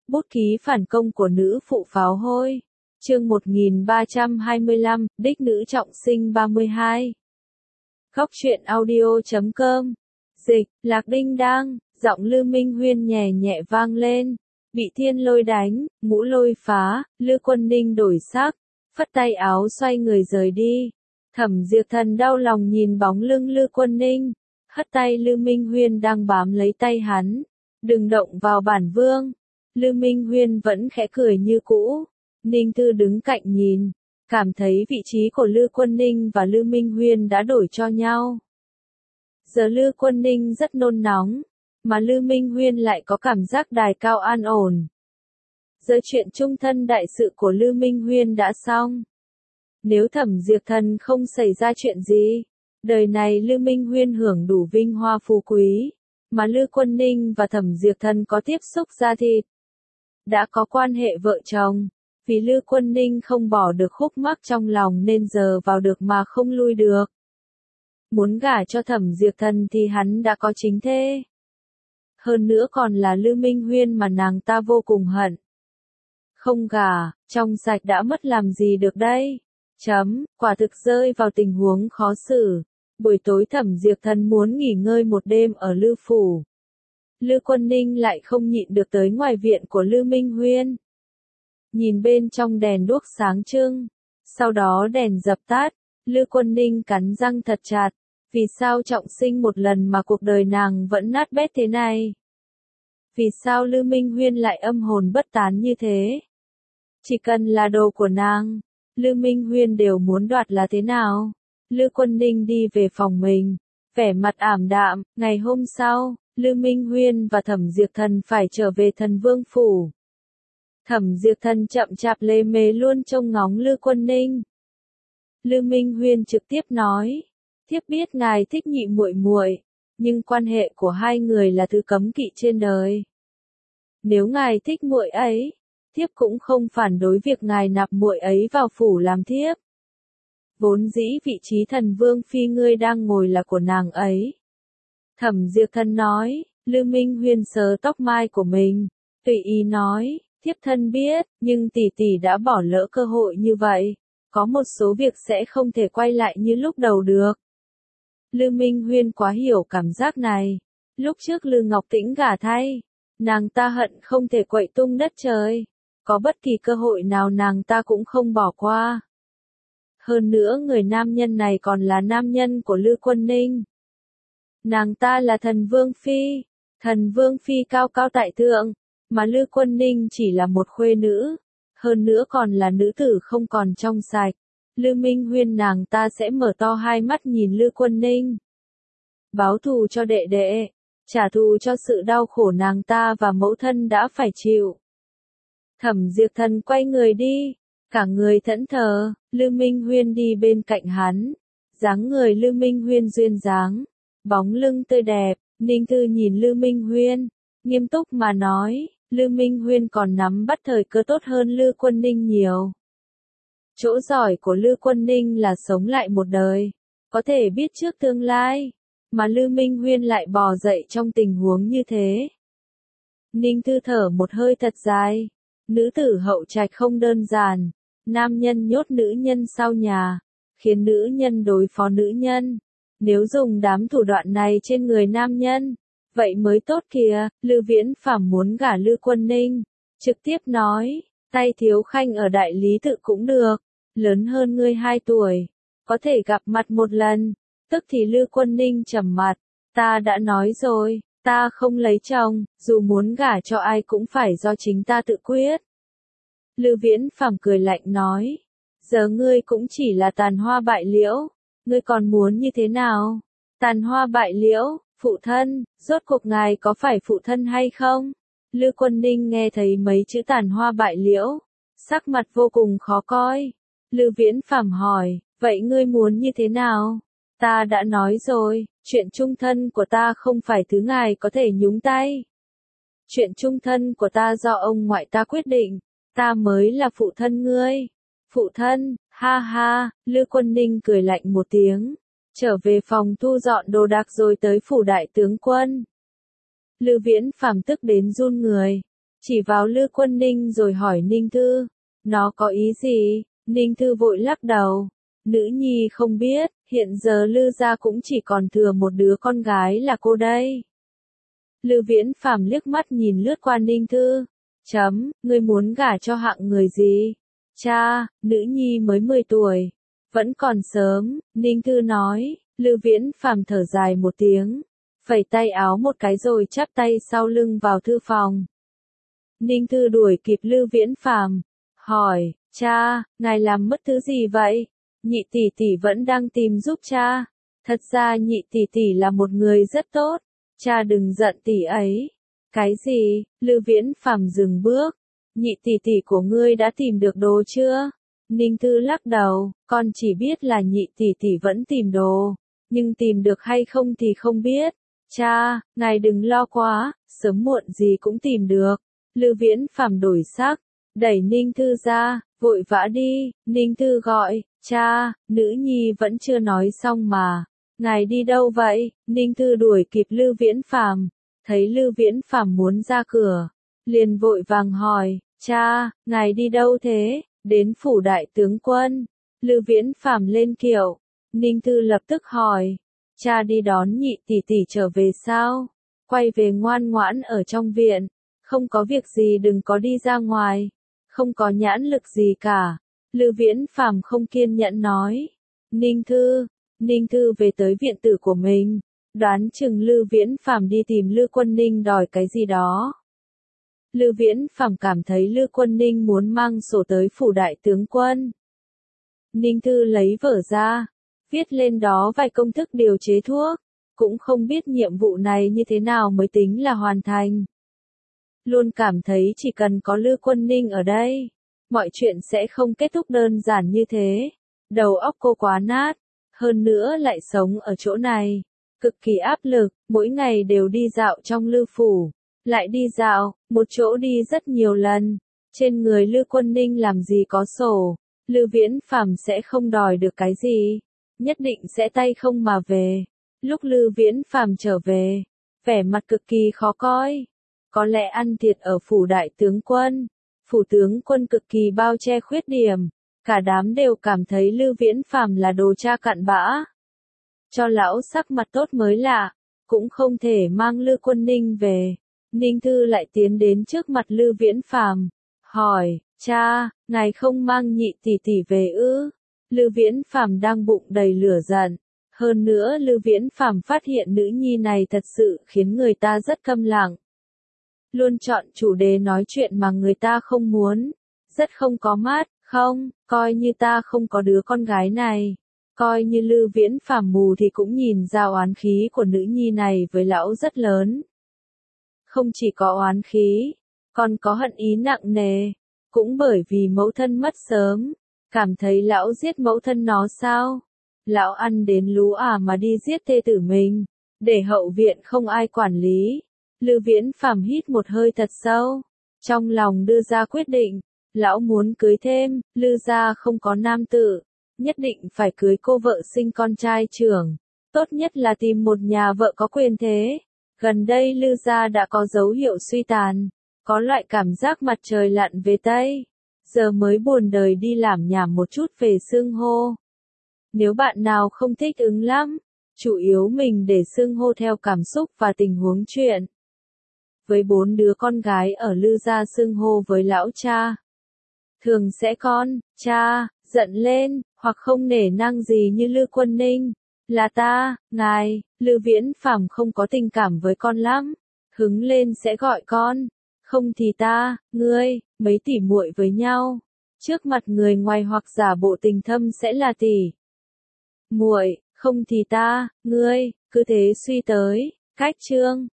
Bút ký phản công của nữ phụ pháo hôi. Chương 1325, đích nữ trọng sinh 32. Góc truyện audio.com. Dịch, Lạc Đinh Đang, giọng Lư Minh Huyên nhẹ nhẹ vang lên. Bị thiên lôi đánh, mũ lôi phá, Lư Quân Ninh đổi sắc, phất tay áo xoay người rời đi. Thẩm Diệp Thần đau lòng nhìn bóng lưng Lư Quân Ninh, hất tay Lư Minh Huyên đang bám lấy tay hắn. Đừng động vào bản vương. Lư Minh Huyên vẫn khẽ cười như cũ. Ninh Thư đứng cạnh nhìn, cảm thấy vị trí của Lư Quân Ninh và Lư Minh Huyên đã đổi cho nhau. Giờ Lư Quân Ninh rất nôn nóng, mà Lư Minh Huyên lại có cảm giác đài cao an ổn. Giờ chuyện chung thân đại sự của Lư Minh Huyên đã xong. Nếu Thẩm Diệp Thần không xảy ra chuyện gì, đời này Lư Minh Huyên hưởng đủ vinh hoa phú quý, mà Lư Quân Ninh và Thẩm Diệp Thần có tiếp xúc da thịt, đã có quan hệ vợ chồng. Vì Lư Quân Ninh không bỏ được khúc mắc trong lòng nên giờ vào được mà không lui được. Muốn gả cho Thẩm Diệp Thần thì hắn đã có chính thê. Hơn nữa còn là Lư Minh Huyên mà nàng ta vô cùng hận. Không gả, trong sạch đã mất làm gì được đây? Quả thực rơi vào tình huống khó xử. Buổi tối Thẩm Diệp Thần muốn nghỉ ngơi một đêm ở Lư phủ. Lư Quân Ninh lại không nhịn được tới ngoài viện của Lư Minh Huyên. Nhìn bên trong đèn đuốc sáng trưng, sau đó đèn dập tắt, Lư Quân Ninh cắn răng thật chặt. Vì sao trọng sinh một lần mà cuộc đời nàng vẫn nát bét thế này? Vì sao Lư Minh Huyên lại âm hồn bất tán như thế? Chỉ cần là đồ của nàng, Lư Minh Huyên đều muốn đoạt là thế nào? Lư Quân Ninh đi về phòng mình, vẻ mặt ảm đạm. Ngày hôm sau, Lư Minh Huyên và Thẩm Diệp Thần phải trở về Thần Vương phủ. Thẩm Diệp Thần chậm chạp lê mê luôn trông ngóng Lư Quân Ninh. Lư Minh Huyên trực tiếp nói, thiếp biết ngài thích nhị muội muội, nhưng quan hệ của hai người là thứ cấm kỵ trên đời. Nếu ngài thích muội ấy, thiếp cũng không phản đối việc ngài nạp muội ấy vào phủ làm thiếp. Vốn dĩ vị trí Thần Vương phi ngươi đang ngồi là của nàng ấy. Thẩm Diệp Thần nói. Lư Minh Huyên sờ tóc mai của mình, tùy ý nói, thiếp thân biết, nhưng tỷ tỷ đã bỏ lỡ cơ hội như vậy, có một số việc sẽ không thể quay lại như lúc đầu được. Lư Minh Huyên quá hiểu cảm giác này. Lúc trước Lư Ngọc Tĩnh gả thay, nàng ta hận không thể quậy tung đất trời, có bất kỳ cơ hội nào nàng ta cũng không bỏ qua. Hơn nữa người nam nhân này còn là nam nhân của Lư Quân Ninh. Nàng ta là Thần Vương phi, Thần Vương phi cao cao tại thượng, mà Lư Quân Ninh chỉ là một khuê nữ, hơn nữa còn là nữ tử không còn trong sạch. Lư Minh Huyên nàng ta sẽ mở to hai mắt nhìn Lư Quân Ninh. Báo thù cho đệ đệ, trả thù cho sự đau khổ nàng ta và mẫu thân đã phải chịu. Thẩm Diệp Thần quay người đi, cả người thẫn thờ. Lư Minh Huyên đi bên cạnh hắn, dáng người Lư Minh Huyên duyên dáng, bóng lưng tươi đẹp. Ninh Thư nhìn Lư Minh Huyên, nghiêm túc mà nói, Lư Minh Huyên còn nắm bắt thời cơ tốt hơn Lư Quân Ninh nhiều. Chỗ giỏi của Lư Quân Ninh là sống lại một đời, có thể biết trước tương lai, mà Lư Minh Huyên lại bò dậy trong tình huống như thế. Ninh Thư thở một hơi thật dài, nữ tử hậu trạch không đơn giản, nam nhân nhốt nữ nhân sau nhà, khiến nữ nhân đối phó nữ nhân. Nếu dùng đám thủ đoạn này trên người nam nhân, vậy mới tốt kìa. Lư Viễn Phàm muốn gả Lư Quân Ninh, trực tiếp nói, tay thiếu khanh ở đại lý tự cũng được, lớn hơn ngươi 2 tuổi, có thể gặp mặt một lần. Tức thì Lư Quân Ninh trầm mặt, ta đã nói rồi, ta không lấy chồng, dù muốn gả cho ai cũng phải do chính ta tự quyết. Lư Viễn Phàm cười lạnh nói, giờ ngươi cũng chỉ là tàn hoa bại liễu, ngươi còn muốn như thế nào? Tàn hoa bại liễu, phụ thân, rốt cuộc ngài có phải phụ thân hay không? Lư Quân Ninh nghe thấy mấy chữ tàn hoa bại liễu, sắc mặt vô cùng khó coi. Lư Viễn Phàm hỏi, vậy ngươi muốn như thế nào? Ta đã nói rồi, chuyện chung thân của ta không phải thứ ngài có thể nhúng tay. Chuyện chung thân của ta do ông ngoại ta quyết định, ta mới là phụ thân ngươi. Phụ thân, ha ha. Lư Quân Ninh cười lạnh một tiếng, trở về phòng thu dọn đồ đạc rồi tới phủ đại tướng quân. Lư Viễn Phàm tức đến run người, chỉ vào Lư Quân Ninh rồi hỏi Ninh Thư, nó có ý gì? Ninh Thư vội lắc đầu, nữ nhi không biết, hiện giờ Lư gia cũng chỉ còn thừa một đứa con gái là cô đây. Lư Viễn Phàm liếc mắt nhìn lướt qua Ninh Thư, ngươi muốn gả cho hạng người gì? Cha, nữ nhi mới 10 tuổi, vẫn còn sớm, Ninh Thư nói. Lư Viễn Phàm thở dài một tiếng, phẩy tay áo một cái rồi chắp tay sau lưng vào thư phòng. Ninh Thư đuổi kịp Lư Viễn Phàm, hỏi, cha, ngài làm mất thứ gì vậy? Nhị tỷ tỷ vẫn đang tìm giúp cha. Thật ra nhị tỷ tỷ là một người rất tốt, cha đừng giận tỷ ấy. Cái gì? Lư Viễn Phàm dừng bước. Nhị tỷ tỷ của ngươi đã tìm được đồ chưa? Ninh Thư lắc đầu, con chỉ biết là nhị tỷ tỷ vẫn tìm đồ, nhưng tìm được hay không thì không biết. Cha, ngài đừng lo quá, sớm muộn gì cũng tìm được. Lư Viễn Phàm đổi sắc, đẩy Ninh Thư ra, vội vã đi. Ninh Thư gọi, cha, nữ nhi vẫn chưa nói xong mà. Ngài đi đâu vậy? Ninh Thư đuổi kịp Lư Viễn Phàm, thấy Lư Viễn Phàm muốn ra cửa, liền vội vàng hỏi, cha, ngài đi đâu thế? Đến phủ đại tướng quân. Lư Viễn Phàm lên kiệu. Ninh Thư lập tức hỏi, cha đi đón nhị tỷ tỷ trở về sao? Quay về ngoan ngoãn ở trong viện, không có việc gì đừng có đi ra ngoài, không có nhãn lực gì cả. Lư Viễn Phàm không kiên nhẫn nói. Ninh Thư về tới viện tử của mình, đoán chừng Lư Viễn Phàm đi tìm Lư Quân Ninh đòi cái gì đó. Lư Viễn Phàm cảm thấy Lư Quân Ninh muốn mang sổ tới phủ đại tướng quân. Ninh Thư lấy vở ra, viết lên đó vài công thức điều chế thuốc, cũng không biết nhiệm vụ này như thế nào mới tính là hoàn thành. Luôn cảm thấy chỉ cần có Lư Quân Ninh ở đây, mọi chuyện sẽ không kết thúc đơn giản như thế. Đầu óc cô quá nát, hơn nữa lại sống ở chỗ này, cực kỳ áp lực, mỗi ngày đều đi dạo trong Lư phủ, lại đi dạo, một chỗ đi rất nhiều lần. Trên người Lư Quân Ninh làm gì có sổ, Lư Viễn Phàm sẽ không đòi được cái gì, nhất định sẽ tay không mà về. Lúc Lư Viễn Phàm trở về, vẻ mặt cực kỳ khó coi, có lẽ ăn thiệt ở phủ đại tướng quân. Phủ tướng quân cực kỳ bao che khuyết điểm, cả đám đều cảm thấy Lư Viễn Phàm là đồ cha cặn bã. Cho lão sắc mặt tốt mới lạ, cũng không thể mang Lư Quân Ninh về. Ninh Thư lại tiến đến trước mặt Lư Viễn Phàm, hỏi, cha, ngài không mang nhị tỷ tỷ về ư? Lư Viễn Phàm đang bụng đầy lửa giận. Hơn nữa Lư Viễn Phàm phát hiện nữ nhi này thật sự khiến người ta rất câm lặng. Luôn chọn chủ đề nói chuyện mà người ta không muốn. Rất không có mắt, không, coi như ta không có đứa con gái này. Coi như Lư Viễn Phàm mù thì cũng nhìn ra oán khí của nữ nhi này với lão rất lớn. Không chỉ có oán khí, còn có hận ý nặng nề. Cũng bởi vì mẫu thân mất sớm, cảm thấy lão giết mẫu thân nó sao? Lão ăn đến lú mà đi giết thê tử mình, để hậu viện không ai quản lý. Lư Viễn Phàm hít một hơi thật sâu, trong lòng đưa ra quyết định, lão muốn cưới thêm. Lư gia không có nam tử, nhất định phải cưới cô vợ sinh con trai trưởng, tốt nhất là tìm một nhà vợ có quyền thế. Gần đây Lư gia đã có dấu hiệu suy tàn, có loại cảm giác mặt trời lặn về Tây, giờ mới buồn đời đi làm nhảm một chút về xưng hô. Nếu bạn nào không thích ứng lắm, chủ yếu mình để xưng hô theo cảm xúc và tình huống chuyện. Với 4 đứa con gái ở Lư gia xưng hô với lão cha, thường sẽ con, cha, giận lên, hoặc không nể nang gì như Lư Quân Ninh. Là ta, ngài. Lư Viễn Phàm không có tình cảm với con lắm, hứng lên sẽ gọi con, không thì ta, ngươi, mấy tỷ muội với nhau. Trước mặt người ngoài hoặc giả bộ tình thâm sẽ là tỷ muội, không thì ta, ngươi, cứ thế suy tới. Cách chương